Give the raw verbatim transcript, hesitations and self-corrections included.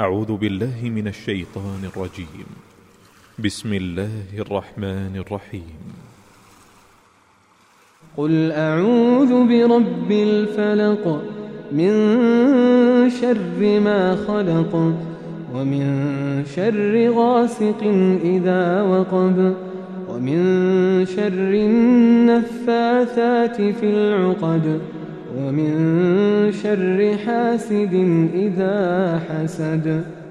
أعوذ بالله من الشيطان الرجيم. بسم الله الرحمن الرحيم. قل أعوذ برب الفلق من شر ما خلق ومن شر غاسق إذا وقب ومن شر النفاثات في العقد ومن شر حاسد إذا حسد.